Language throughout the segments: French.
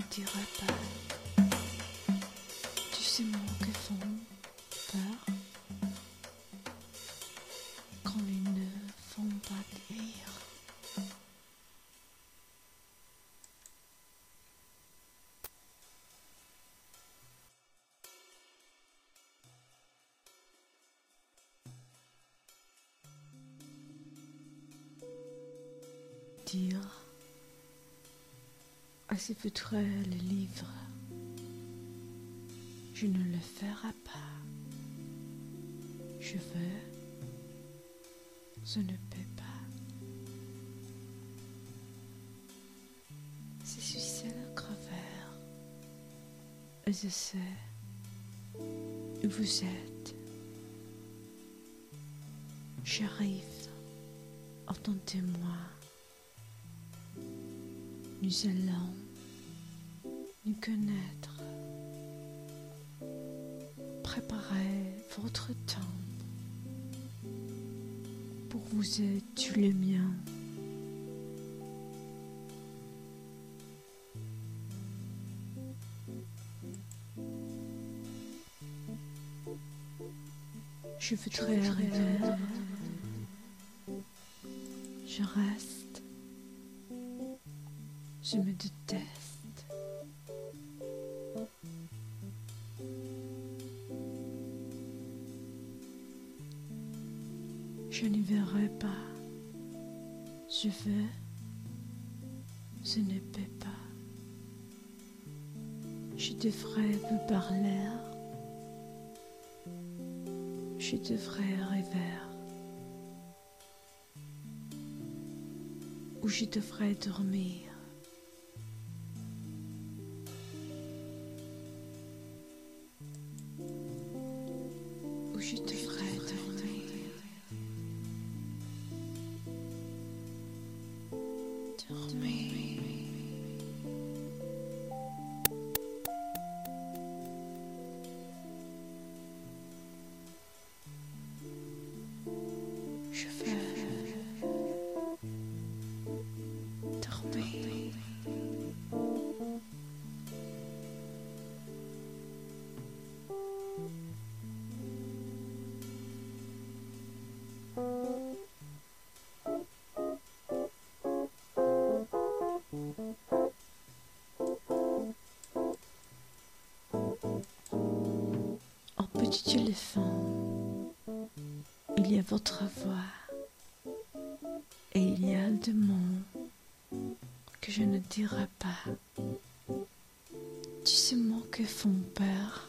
dirai pas. Tu sais mots que font peur quand ils ne font pas rire. Dire à ce voudrait le livre, je ne le ferai pas. Je veux, je ne peux pas. Je suis seul creveur et je sais où vous êtes. J'arrive, entendez-moi. Nous allons nous connaître. Préparez votre temps pour vous être le mien. Je voudrais arriver. Je reste. Je me déteste. Je n'y verrai pas. Je veux. Je ne peux pas. Je devrais vous parler. Je devrais rêver. Ou je devrais dormir. Ou je devrais dormir. Dormir. Je veux dormir. Oh petit éléphant, il y a votre voix et il y a des mots que je ne dirai pas. Tu sais mots qui font peur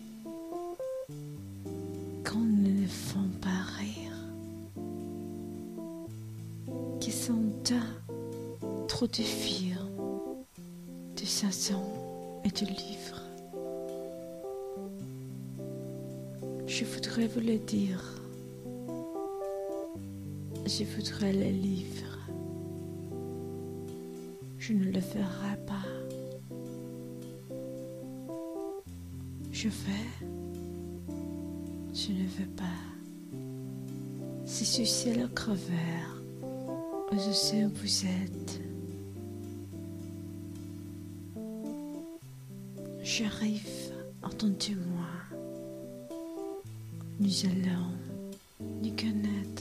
quand ils ne font pas rire, qui sont trop de fils, de chansons et de livres. Je voudrais vous le dire. Je voudrais le livre. Je ne le ferai pas. Je vais. Je ne veux pas. Je suis seul creveur. Je sais où vous êtes. J'arrive, entendez-moi. Nous allons nous connaître.